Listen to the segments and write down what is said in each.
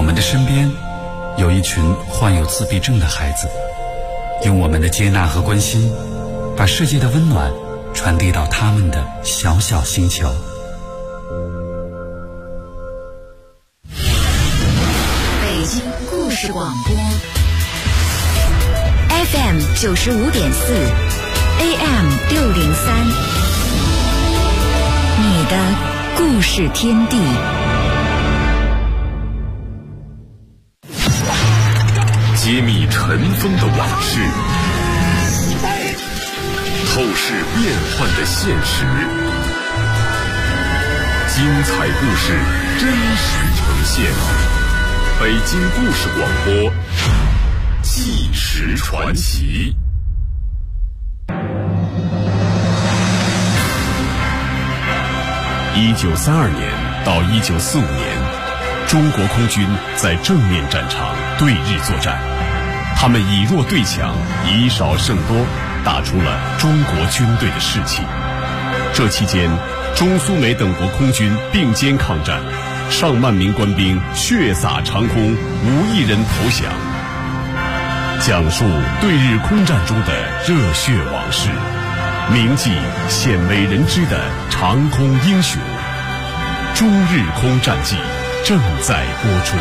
们的身边有一群患有自闭症的孩子，用我们的接纳和关心，把世界的温暖传递到他们的小小星球。 北京故事广播 FM 95.4 AM 603，你的故事天地。 揭秘尘封的往事，透视变幻的现实，精彩故事真实呈现。北京故事广播，纪实传奇。1932年到1945年，中国空军在正面战场对日作战，他们以弱对强，以少胜多，打出了中国军队的士气。这期间，中苏美等国空军并肩抗战，上万名官兵血洒长空，5亿人投降。讲述对日空战中的热血往事，铭记鲜为人知的长空英雄。中日空战记正在播出。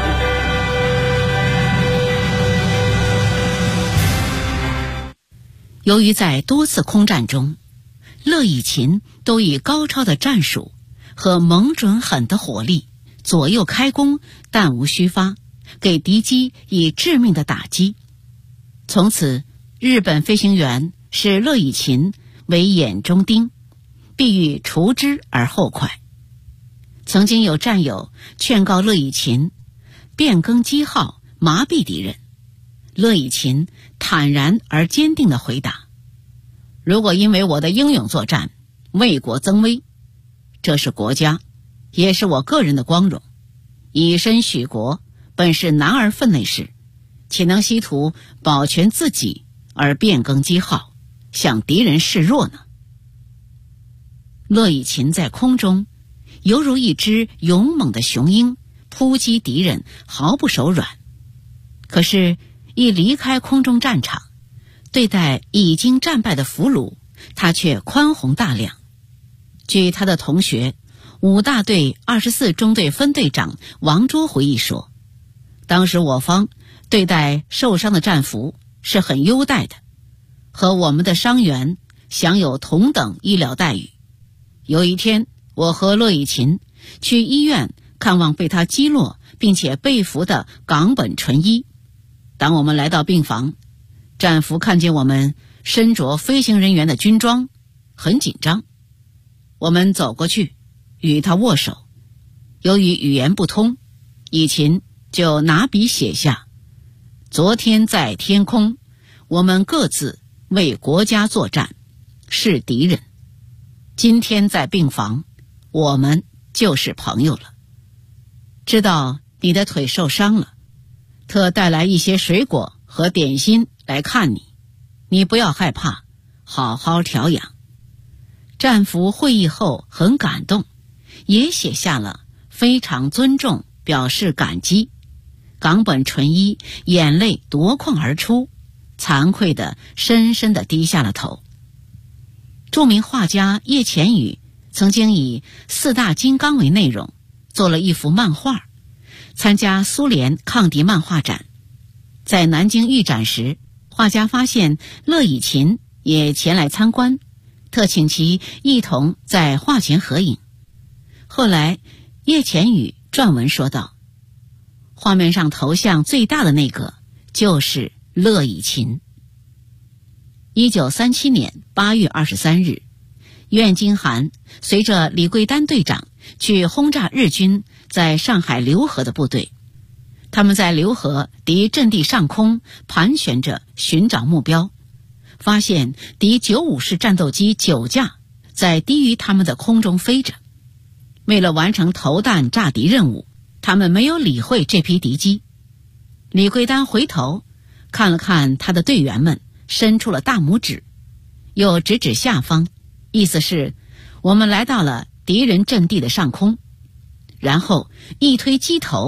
由于在多次空战中，乐以琴都以高超的战术和猛准狠的火力左右开弓，弹无虚发，给敌机以致命的打击。从此，日本飞行员视乐以琴为眼中钉，必欲除之而后快。曾经有战友劝告乐以琴变更机号，麻痹敌人。乐以琴坦然而坚定地回答：如果因为我的英勇作战为国增威，这是国家也是我个人的光荣，以身许国本是男儿分内事，岂能希图保全自己而变更机号，向敌人示弱呢？乐以琴在空中犹如一只勇猛的雄鹰，扑击敌人毫不手软。可是一离开空中战场，对待已经战败的俘虏，他却宽宏大量。据他的同学5大队24中队分队长王卓回忆说，当时我方对待受伤的战俘是很优待的，和我们的伤员享有同等医疗待遇。有一天，我和乐以琴去医院看望被他击落并且被俘的冈本纯一。当我们来到病房，战俘看见我们身着飞行人员的军装，很紧张。我们走过去与他握手，由于语言不通，以琴就拿笔写下：昨天在天空，我们各自为国家作战，是敌人；今天在病房，我们就是朋友了。知道你的腿受伤了，特带来一些水果和点心来看你，你不要害怕，好好调养。战俘会议后很感动，也写下了非常尊重，表示感激。冈本纯一眼泪夺眶而出，惭愧地深深地低下了头。著名画家叶浅羽曾经以4大金刚为内容做了一幅漫画，参加苏联抗敌漫画展。在南京预展时，画家发现乐以琴也前来参观，特请其一同在画前合影。后来叶浅羽撰文说道，画面上头像最大的那个就是乐以琴。1937年8月23日，苑京涵随着李桂丹队长去轰炸日军在上海浏河的部队。他们在浏河敌阵地上空盘旋着寻找目标，发现敌95式战斗机9架在低于他们的空中飞着。为了完成投弹炸敌任务，他们没有理会这批敌机。李桂丹回头看了看他的队员们，伸出了大拇指，又指指下方，意思是我们来到了敌人阵地的上空。然后一推机头，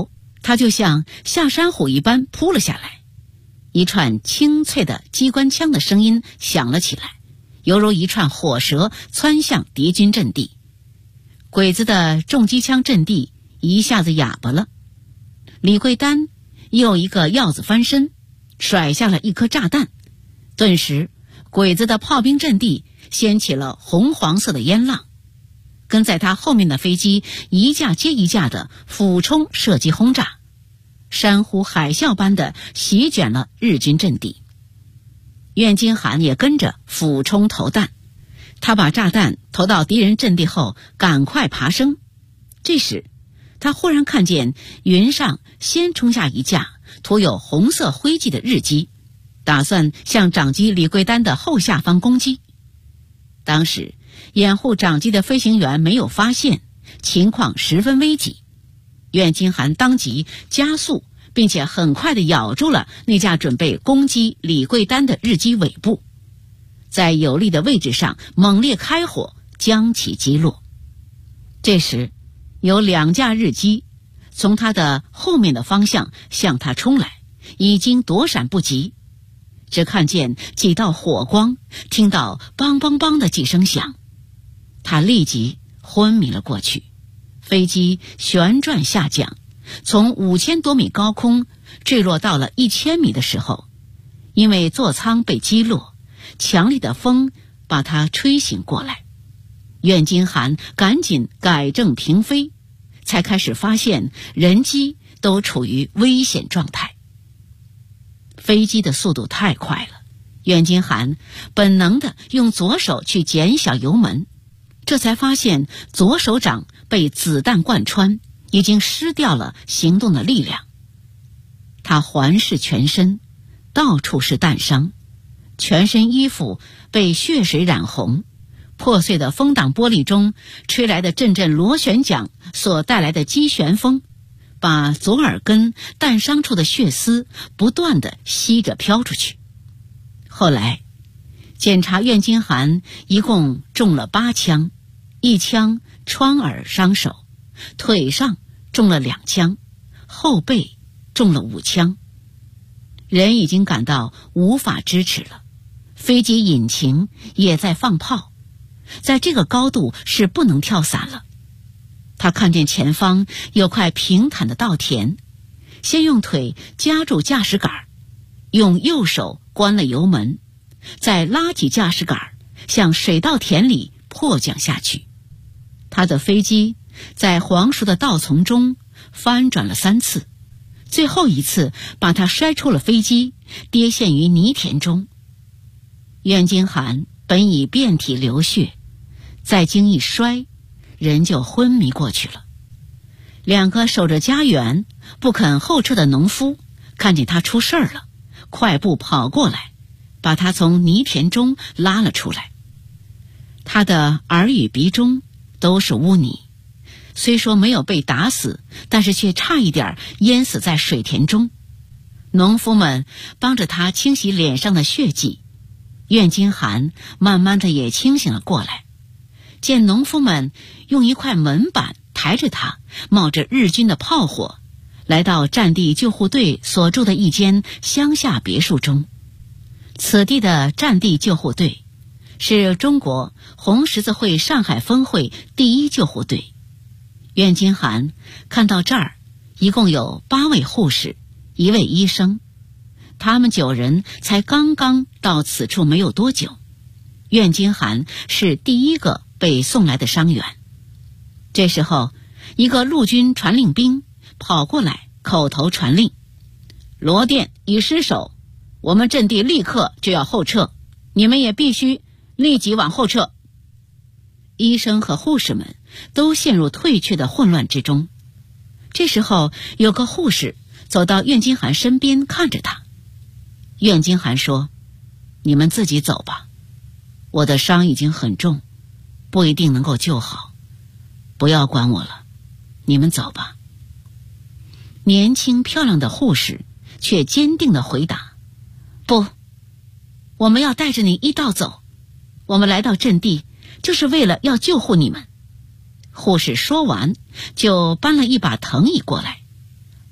他就像下山虎一般扑了下来，一串清脆的机关枪的声音响了起来，犹如一串火蛇窜向敌军阵地。鬼子的重机枪阵地一下子哑巴了。李桂丹又一个鹞子翻身，甩下了一颗炸弹，顿时鬼子的炮兵阵地掀起了红黄色的烟浪，跟在他后面的飞机一架接一架的俯冲射击轰炸，山呼海啸般的席卷了日军阵地。苑金涵也跟着俯冲投弹，他把炸弹投到敌人阵地后赶快爬升。这时他忽然看见云上先冲下一架涂有红色灰迹的日机，打算向长机李桂丹的后下方攻击。当时掩护长机的飞行员没有发现，情况十分危急。苑金涵当即加速，并且很快地咬住了那架准备攻击李桂丹的日机尾部，在有利的位置上猛烈开火，将其击落。这时有2架日机从他的后面的方向向他冲来，已经躲闪不及，只看见几道火光，听到梆梆梆的几声响，他立即昏迷了过去。飞机旋转下降，从5000多米高空坠落到了1000米的时候，因为座舱被击落，强烈的风把他吹醒过来。苑金涵赶紧改正停飞，才开始发现人机都处于危险状态。飞机的速度太快了，苑金涵本能地用左手去减小油门，这才发现左手掌被子弹贯穿，已经失掉了行动的力量。他环视全身，到处是弹伤，全身衣服被血水染红，破碎的风挡玻璃中吹来的阵阵螺旋桨所带来的击旋风，把左耳根弹伤处的血丝不断地吸着飘出去。后来检查苑金涵一共中了8枪，1枪穿耳伤手，腿上中了2枪，后背中了5枪。人已经感到无法支持了，飞机引擎也在放炮，在这个高度是不能跳伞了。他看见前方有块平坦的稻田，先用腿夹住驾驶杆，用右手关了油门，再拉起驾驶杆向水稻田里迫降下去。他的飞机在黄熟的稻丛中翻转了3次，最后一次把他摔出了飞机，跌陷于泥田中。苑金涵本已遍体流血，再经一摔，人就昏迷过去了。2个守着家园不肯后撤的农夫看见他出事儿了，快步跑过来，把他从泥田中拉了出来。他的耳与鼻中都是污泥，虽说没有被打死，但是却差一点淹死在水田中。农夫们帮着他清洗脸上的血迹，苑金涵慢慢的也清醒了过来。见农夫们用一块门板抬着他，冒着日军的炮火，来到战地救护队所住的一间乡下别墅中。此地的战地救护队是中国红十字会上海分会第1救护队。苑金涵看到这儿一共有8位护士，1位医生，他们9人才刚刚到此处没有多久。苑金涵是第1个被送来的伤员。这时候一个陆军传令兵跑过来口头传令：罗店已失守，我们阵地立刻就要后撤，你们也必须立即往后撤。医生和护士们都陷入退却的混乱之中。这时候有个护士走到苑金涵身边看着他。苑金涵说：你们自己走吧，我的伤已经很重，不一定能够救好，不要管我了，你们走吧。年轻漂亮的护士却坚定地回答：不，我们要带着你一道走，我们来到阵地就是为了要救护你们。护士说完就搬了一把藤椅过来，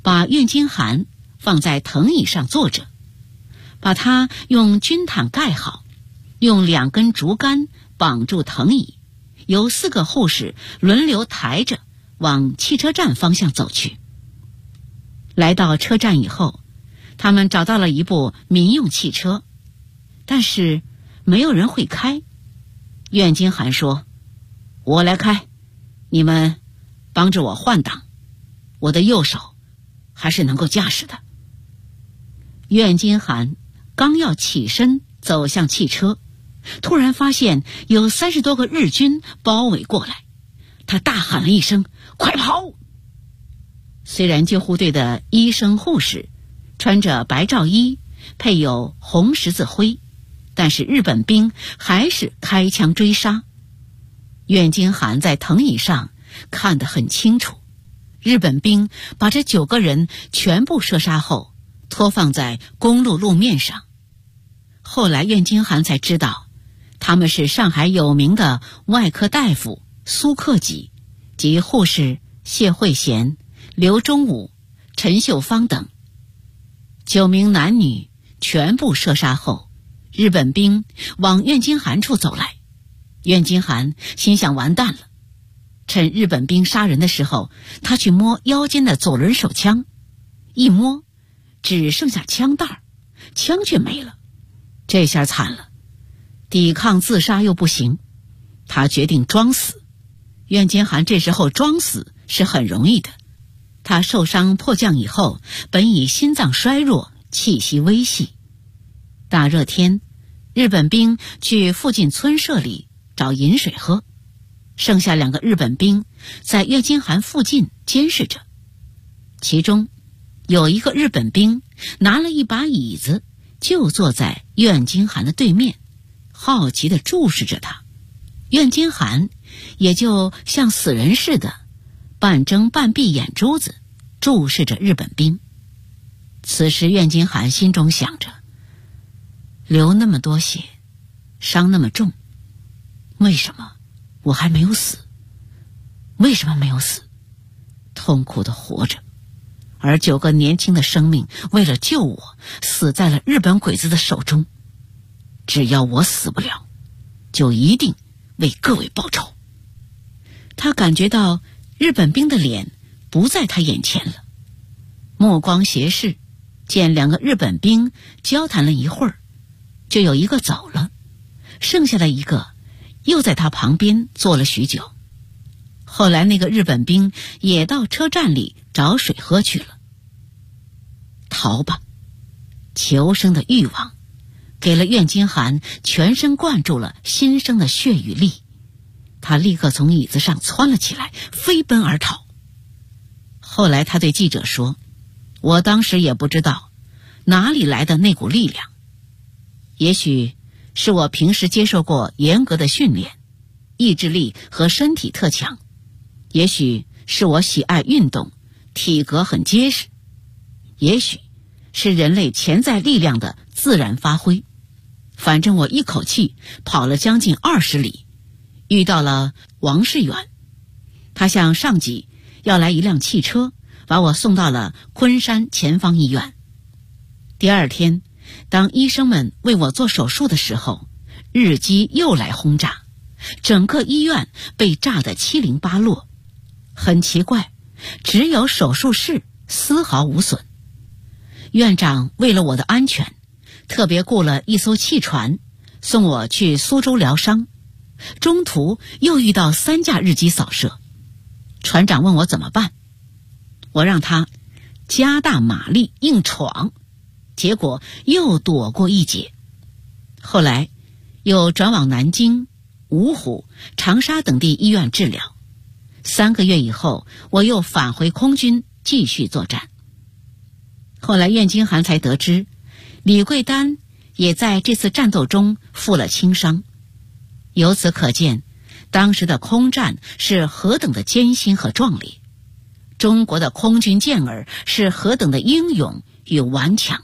把苑金涵放在藤椅上坐着，把他用军毯盖好，用2根竹竿绑住藤椅，由4个护士轮流抬着往汽车站方向走去。来到车站以后，他们找到了一部民用汽车，但是没有人会开。苑金涵说：“我来开，你们帮着我换挡，我的右手还是能够驾驶的。”苑金涵刚要起身走向汽车，突然发现有30多个日军包围过来，他大喊了一声：“快跑！”虽然救护队的医生护士穿着白罩衣，配有红十字徽，但是日本兵还是开枪追杀。苑金涵在藤椅上看得很清楚，日本兵把这9个人全部射杀后拖放在公路路面上。后来苑金涵才知道，他们是上海有名的外科大夫苏克己及护士谢慧贤、刘忠武、陈秀芳等。9名男女全部射杀后，日本兵往苑金涵处走来。苑金涵心想完蛋了，趁日本兵杀人的时候，他去摸腰间的左轮手枪，一摸只剩下枪袋，枪却没了。这下惨了，抵抗自杀又不行，他决定装死。苑金涵这时候装死是很容易的，他受伤迫降以后，本已心脏衰弱，气息微细。大热天，日本兵去附近村舍里找饮水喝，剩下2个日本兵在苑金涵附近监视着。其中有一个日本兵拿了一把椅子，就坐在苑金涵的对面，好奇地注视着他。苑金涵也就像死人似的，半睁半闭眼珠子注视着日本兵。此时苑金涵心中想着，流那么多血，伤那么重，为什么我还没有死？为什么没有死？痛苦地活着，而9个年轻的生命为了救我，死在了日本鬼子的手中。只要我死不了，就一定为各位报仇。他感觉到日本兵的脸不在他眼前了，目光斜视，见2个日本兵交谈了一会儿，就有一个走了，剩下的一个又在他旁边坐了许久。后来那个日本兵也到车站里找水喝去了。逃吧！求生的欲望给了苑金涵全身灌注了新生的血与力，他立刻从椅子上窜了起来，飞奔而逃。后来他对记者说，我当时也不知道哪里来的那股力量，也许是我平时接受过严格的训练，意志力和身体特强，也许是我喜爱运动，体格很结实，也许是人类潜在力量的自然发挥。反正我一口气跑了将近20里，遇到了王世远，他向上级要来一辆汽车，把我送到了昆山前方医院。第2天，当医生们为我做手术的时候，日机又来轰炸，整个医院被炸得七零八落。很奇怪，只有手术室丝毫无损。院长为了我的安全，特别雇了一艘汽船送我去苏州疗伤，中途又遇到3架日机扫射。船长问我怎么办，我让他加大马力硬闯，结果又躲过一劫。后来又转往南京、芜湖、长沙等地医院治疗。3个月以后，我又返回空军继续作战。后来苑金涵才得知，李桂丹也在这次战斗中负了轻伤。由此可见，当时的空战是何等的艰辛和壮烈，中国的空军健儿是何等的英勇与顽强。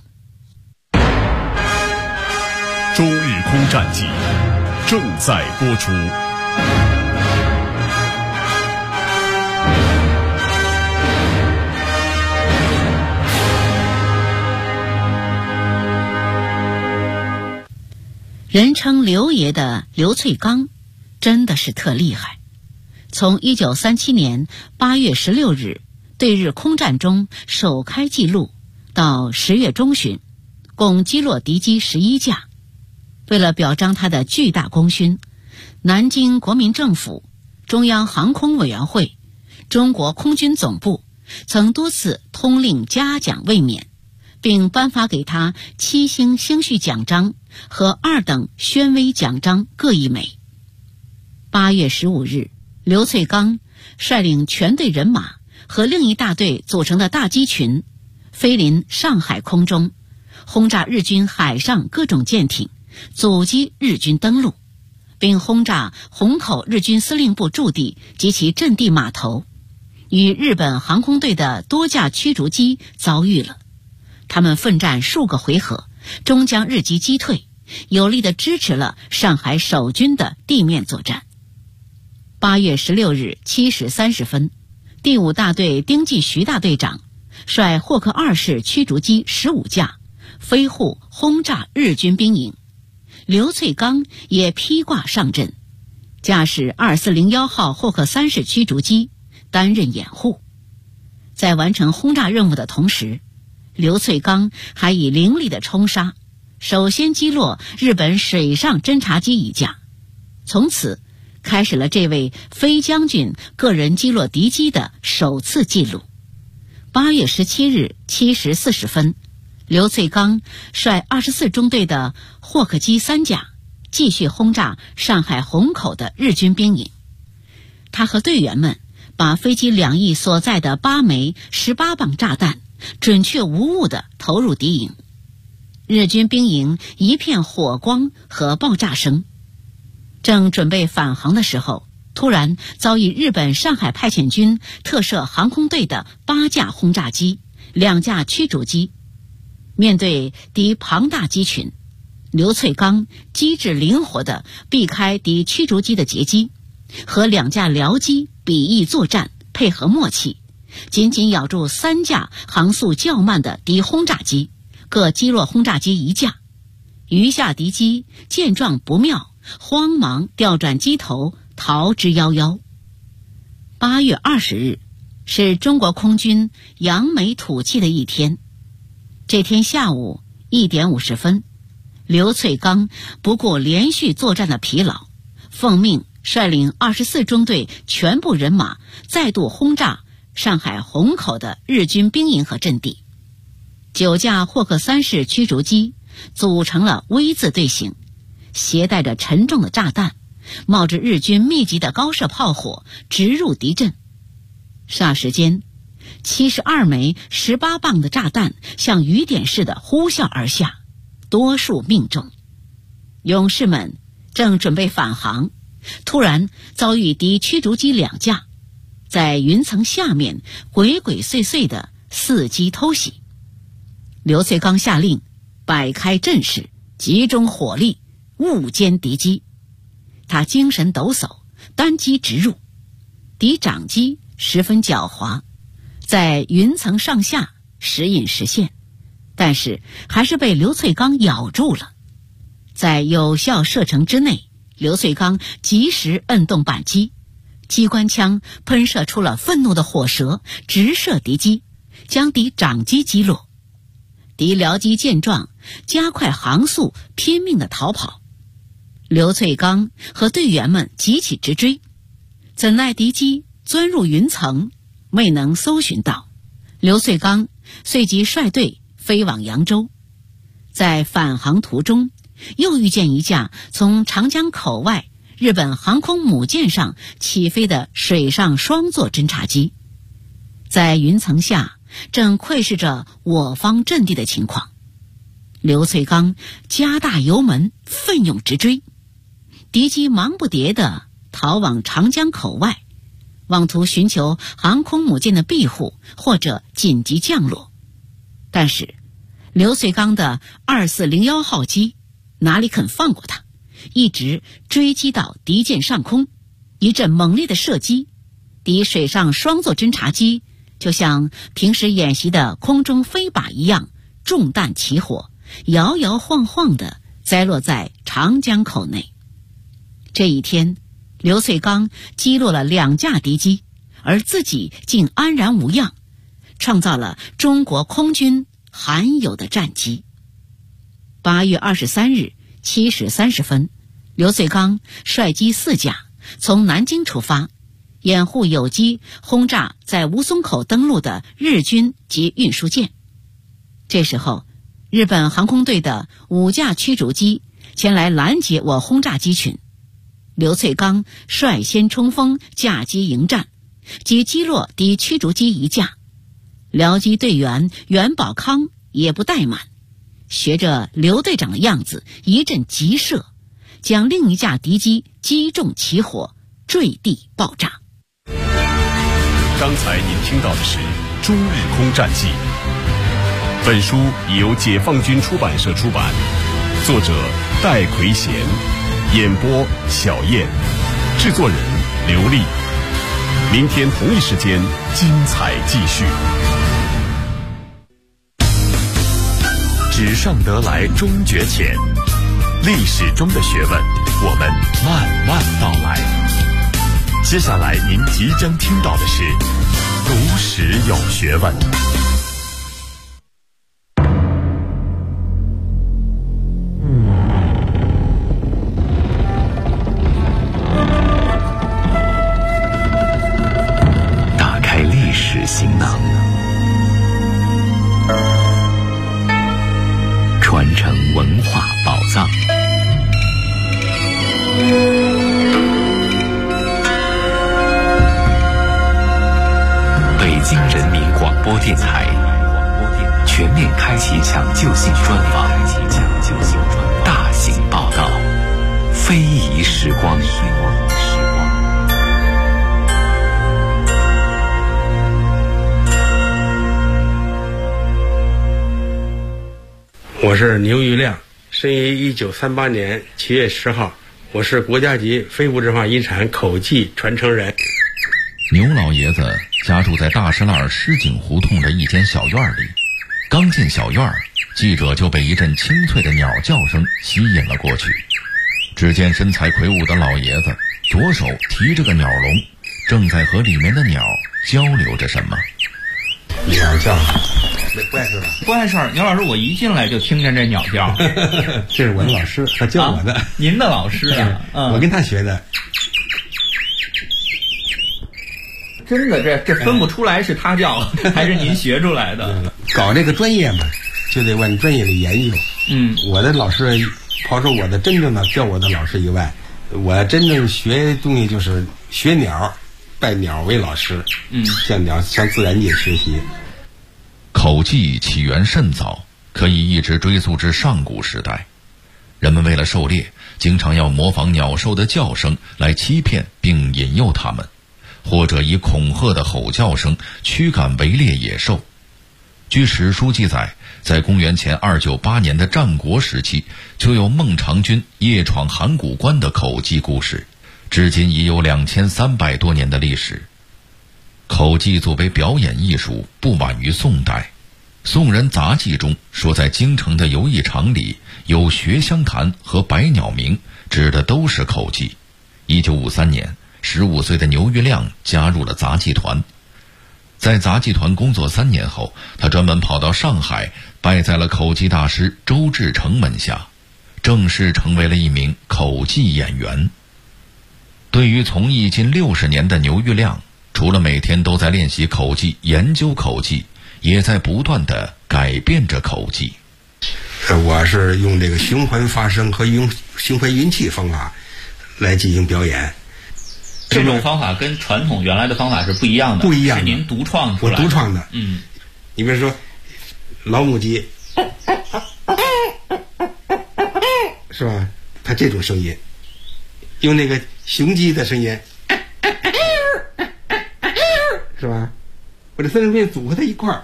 中日空战记正在播出。 人称刘爷的刘粹刚真的是特厉害。从1937年8月16日对日空战中首开纪录到10月中旬，共击落敌机11架。为了表彰他的巨大功勋，南京国民政府、中央航空委员会、中国空军总部曾多次通令嘉奖卫冕，并颁发给他7星星序奖章和2等宣威奖章各1枚。8月15日，刘粹刚率领全队人马和另一大队组成的大机群飞临上海空中，轰炸日军海上各种舰艇，阻击日军登陆，并轰炸虹口日军司令部驻地及其阵地码头，与日本航空队的多架驱逐机遭遇了。他们奋战数个回合，终将日机击退，有力地支持了上海守军的地面作战。8月16日7时30分，第5大队丁继徐大队长率霍克2式驱逐机15架飞护轰炸日军兵营，刘粹刚也披挂上阵，驾驶2401号霍克3式驱逐机担任掩护。在完成轰炸任务的同时，刘粹刚还以凌厉的冲杀，首先击落日本水上侦察机1架，从此开始了这位飞将军个人击落敌机的首次记录。8月17日7时40分，刘粹刚率24中队的霍克机3架继续轰炸上海虹口的日军兵营。他和队员们把飞机2翼所在的8枚18磅炸弹准确无误地投入敌营，日军兵营一片火光和爆炸声。正准备返航的时候，突然遭遇日本上海派遣军特摄航空队的8架轰炸机、2架驱逐机。面对敌庞大机群，刘粹刚机智灵活地避开敌驱逐机的截击，和2架僚机比翼作战，配合默契，紧紧咬住3架航速较慢的敌轰炸机，各击落轰炸机1架。余下敌机见状不妙，慌忙调转机头逃之夭夭。8月20日是中国空军扬眉吐气的一天。这天下午1点50分，刘粹刚不顾连续作战的疲劳，奉命率领24中队全部人马再度轰炸上海虹口的日军兵营和阵地。9架霍克3式驱逐机组成了 V 字队形，携带着沉重的炸弹，冒着日军密集的高射炮火直入敌阵。霎时间，72枚18磅的炸弹像雨点似的呼啸而下，多数命中。勇士们正准备返航，突然遭遇敌驱逐机2架，在云层下面鬼鬼祟祟的伺机偷袭。刘粹刚下令摆开阵势，集中火力，误歼敌机。他精神抖擞，单机直入。敌长机十分狡猾，在云层上下时隐时现，但是还是被刘粹刚咬住了。在有效射程之内，刘粹刚及时摁动扳机，机关枪喷射出了愤怒的火舌，直射敌机，将敌长机击落。敌僚机见状，加快航速，拼命地逃跑。刘粹刚和队员们急起直追，怎奈敌机钻入云层，未能搜寻到。刘粹刚随即率队飞往扬州。在返航途中，又遇见一架从长江口外日本航空母舰上起飞的水上双座侦察机，在云层下正窥视着我方阵地的情况。刘粹刚加大油门，奋勇直追。敌机忙不迭地逃往长江口外，妄图寻求航空母舰的庇护或者紧急降落。但是刘粹刚的2401号机哪里肯放过他，一直追击到敌舰上空，一阵猛烈的射击，敌水上双座侦察机就像平时演习的空中飞靶一样，中弹起火，摇摇晃晃地栽落在长江口内。这一天，刘粹刚击落了2架敌机，而自己竟安然无恙，创造了中国空军罕有的战绩。8月23日7时30分，刘粹刚率机4架从南京出发，掩护友机轰炸在吴淞口登陆的日军及运输舰。这时候，日本航空队的5架驱逐机前来拦截我轰炸机群，刘粹刚率先冲锋，架机迎战，即击落敌驱逐机1架。僚机队员袁宝康也不怠慢，学着刘队长的样子，一阵急射，将另一架敌机击中起火，坠地爆炸。 刚才您听到的是《中日空战记》，本书已由解放军出版社出版，作者戴奎贤，演播小燕，制作人刘丽。明天同一时间，精彩继续。纸上得来终觉浅，历史中的学问，我们慢慢道来。接下来您即将听到的是读史有学问。 打开历史行囊，传承文化宝藏。北京人民广播电台全面开启抢救性专访，大型报道，非遗时光。 我是牛玉亮，生于1938年7月10号，我是国家级非物质化遗产口技传承人。 牛老爷子家住在大石栏石井胡同的一间小院里，刚进小院，记者就被一阵清脆的鸟叫声吸引了过去。只见身材魁梧的老爷子左手提着个鸟笼，正在和里面的鸟交流着什么。 鸟叫不碍事吧？ 不碍事儿，牛老师，我一进来就听见这鸟叫。 这是我的老师，他教我的。 您的老师啊？ 我跟他学的。 真的，这分不出来是他叫还是您学出来的。 搞这个专业嘛，就得往专业的研究。我的老师，抛出我的真正的教我的老师以外，我真正学东西就是学鸟，拜鸟为老师。向自然界学习。 口技起源甚早，可以一直追溯至上古时代。人们为了狩猎，经常要模仿鸟兽的叫声来欺骗并引诱它们，或者以恐吓的吼叫声驱赶围猎野兽。据史书记载，在公元前298年的战国时期，就有孟尝君夜闯函谷关的口技故事，至今已有2300多年的历史。口技作为表演艺术，不晚于宋代。宋人杂记中说，在京城的游艺场里有学香坛和百鸟鸣，指的都是口技。1953年，15岁的牛玉亮加入了杂技团。在杂技团工作3年后，他专门跑到上海，拜在了口技大师周志成门下，正式成为了一名口技演员。对于从艺近60年的牛玉亮，除了每天都在练习口技、研究口技，也在不断地改变着口技。 我是用这个循环发声和用循环运气方法来进行表演。 这种方法跟传统原来的方法是不一样的， 不一样的， 是您独创出来的。 我独创的。你比如说老母鸡，是吧？它这种声音，用那个雄鸡的声音，是吧？我这3声片组合在一块儿，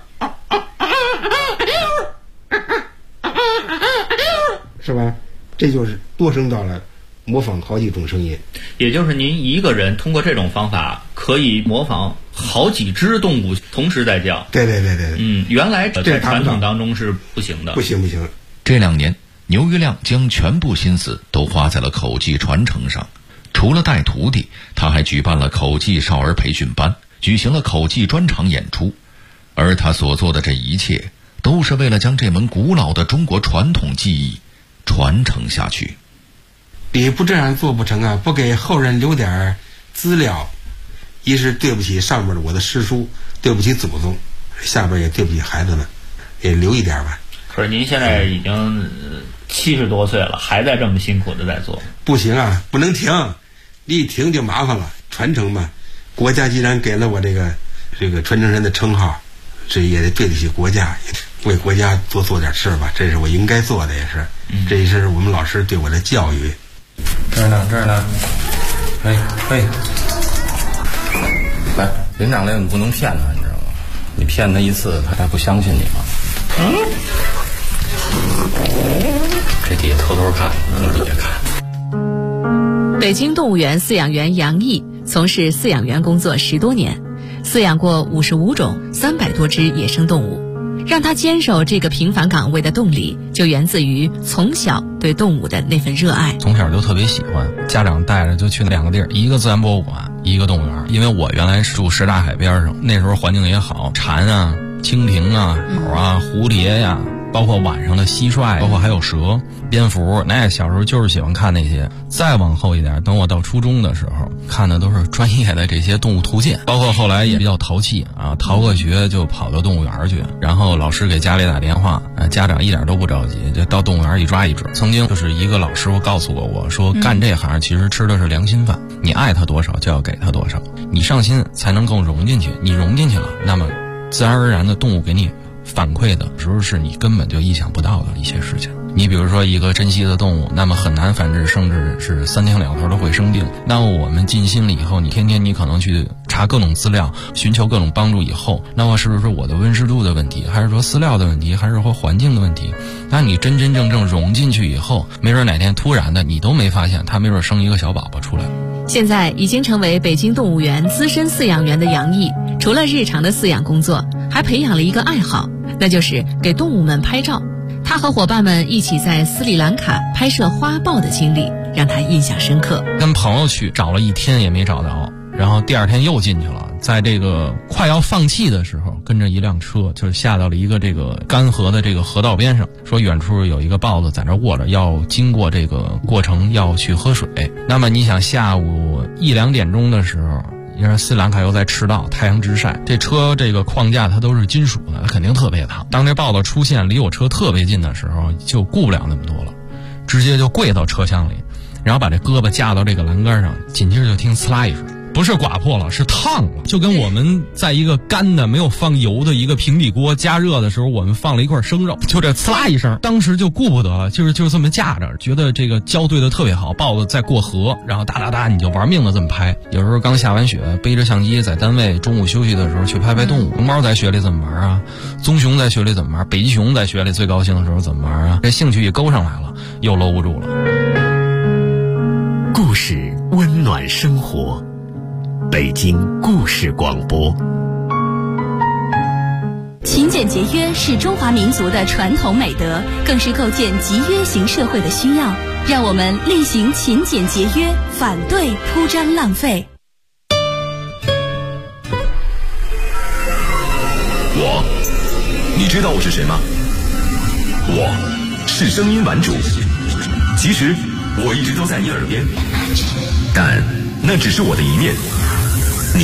是吧？这就是多声道了，模仿好几种声音。 也就是您一个人通过这种方法可以模仿好几只动物同时在叫。 对。 原来在传统当中是不行的。 不行。 这2年， 牛玉亮将全部心思都花在了口技传承上。除了带徒弟，他还举办了口技少儿培训班，举行了口技专场演出。而他所做的这一切，都是为了将这门古老的中国传统技艺传承下去。 你不这样做不成啊，不给后人留点资料，一是对不起上面的我的师叔，对不起祖宗，下边也对不起孩子们，也留一点吧。 可是您现在已经70多岁了，还在这么辛苦的在做。 不行啊，不能停，你一停就麻烦了。传承嘛，国家既然给了我这个传承人的称号，这也得对得起国家，为国家多做点事吧，这是我应该做的，也是，这也是我们老师对我的教育。 这儿呢，嘿，来，领长来，你不能骗他，你知道吗？你骗他一次，他还不相信你吗？这底下偷偷看，底下看。 北京动物园饲养员杨毅从事饲养员工作10多年，饲养过55种300多只野生动物。让他坚守这个平凡岗位的动力，就源自于从小对动物的那份热爱。 从小就特别喜欢，家长带着就去2个地儿，一个自然博物馆，一个动物园。因为我原来住什刹海边上，那时候环境也好，蝉啊、蜻蜓啊、鸟啊、蝴蝶呀，包括晚上的蟋蟀，包括还有蛇、蝙蝠，那小时候就是喜欢看那些。再往后一点，等我到初中的时候，看的都是专业的这些动物图鉴，包括后来也比较淘气啊，逃个学就跑到动物园去，然后老师给家里打电话，家长一点都不着急，就到动物园一抓一只。曾经就是一个老师傅告诉过我说，干这行其实吃的是良心饭，你爱他多少就要给他多少，你上心才能够融进去，你融进去了，那么自然而然的动物给你反馈的时候是你根本就意想不到的一些事情。你比如说一个珍稀的动物，那么很难繁殖，甚至是3天2头都会生病。那么我们尽心了以后，你天天你可能去查各种资料，寻求各种帮助以后，那么是不是我的温湿度的问题，还是说饲料的问题，还是说环境的问题？那你真真正正融进去以后，没准哪天突然的你都没发现，它没准生一个小宝宝出来。 现在已经成为北京动物园资深饲养员的杨毅，除了日常的饲养工作，还培养了一个爱好，那就是给动物们拍照。他和伙伴们一起在斯里兰卡拍摄花豹的经历让他印象深刻。 跟朋友去找了1天也没找到，然后第2天又进去了，在这个快要放弃的时候，跟着一辆车就是下到了一个这个干河的这个河道边上，说远处有一个豹子在那卧着，要经过这个过程要去喝水。那么你想下午1、2点钟的时候，因为斯里兰卡又在赤道，太阳直晒，这车这个框架它都是金属的，它肯定特别烫。当这豹子出现离我车特别近的时候，就顾不了那么多了，直接就跪到车厢里，然后把这胳膊架到这个栏杆上，紧接着就听呲啦一声，不是刮破了，是烫了，就跟我们在一个干的没有放油的一个平底锅加热的时候，我们放了一块生肉，就这呲啦一声，当时就顾不得了，就这么架着，觉得这个交对的特别好，豹子在过河，然后哒哒哒你就玩命的这么拍。有时候刚下完雪，背着相机在单位中午休息的时候去拍拍动物。熊猫在雪里怎么玩啊？棕熊在雪里怎么玩？北极熊在雪里最高兴的时候怎么玩啊？这兴趣一勾上来了，又搂不住了。 故事温暖生活，北京故事广播。 勤俭节约是中华民族的传统美德，更是构建集约型社会的需要。让我们厉行勤俭节约，反对铺张浪费。 你知道我是谁吗？我是声音玩主。其实我一直都在你耳边，但那只是我的一面。